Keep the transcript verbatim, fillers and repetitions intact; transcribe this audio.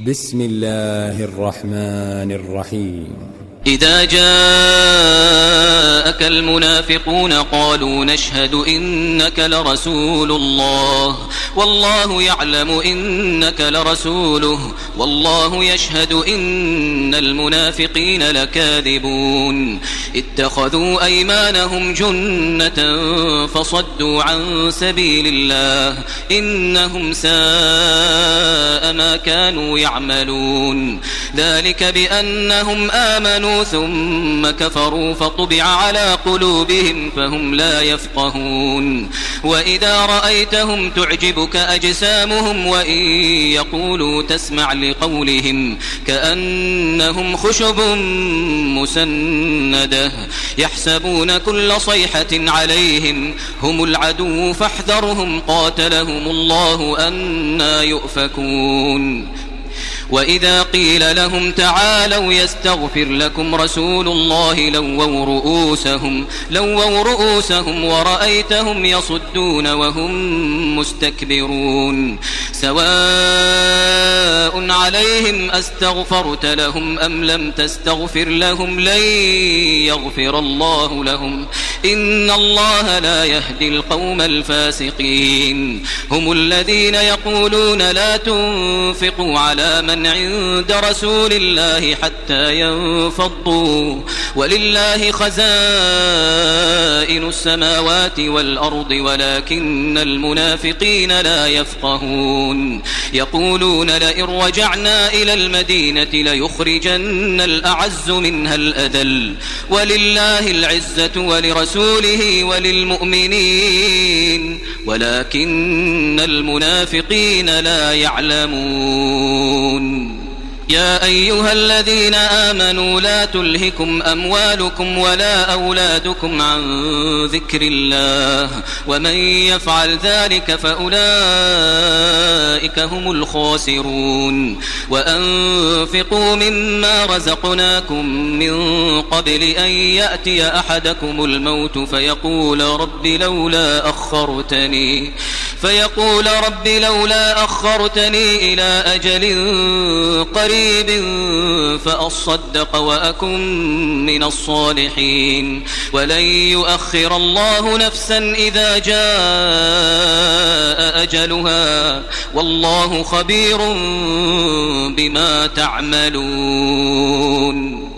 بسم الله الرحمن الرحيم. إذا جاءك المنافقون قالوا نشهد إنك لرسول الله والله يعلم إنك لرسوله والله يشهد إن المنافقين لكاذبون اتخذوا أيمانهم جنة فصدوا عن سبيل الله إنهم ساء ما كانوا يعملون ذلك بأنهم آمنوا ثم كفروا فطبع على قلوبهم فهم لا يفقهون وإذا رأيتهم تعجبك أجسامهم وإن يقولوا تسمع لقولهم كأنهم خشب مسندة يحسبون كل صيحة عليهم هم العدو فاحذرهم قاتلهم الله أنى يؤفكون وإذا قيل لهم تعالوا يستغفر لكم رسول الله لووا رؤوسهم, لووا رؤوسهم ورأيتهم يصدون وهم مستكبرون سواء عليهم أستغفرت لهم أم لم تستغفر لهم لن يغفر الله لهم إن الله لا يهدي القوم الفاسقين هم الذين يقولون لا تنفقوا على من عند رسول الله حتى ينفضوا ولله خزائن السماوات والأرض ولكن المنافقين لا يفقهون يقولون لئن رجعنا إلى المدينة ليخرجن الأعز منها الأذل ولله العزة ولرسوله وللمؤمنين ولكن المنافقين لا يعلمون يا أيها الذين آمنوا لا تلهكم أموالكم ولا أولادكم عن ذكر الله ومن يفعل ذلك فأولئك هم الخاسرون وأنفقوا مما رزقناكم من قبل أن يأتي أحدكم الموت فيقول رب لولا أخرتني فيقول رب لولا أخرتني إلى أجل قريب فأصدق وأكن من الصالحين ولن يؤخر الله نفسا إذا جاء أجلها والله خبير بما تعملون.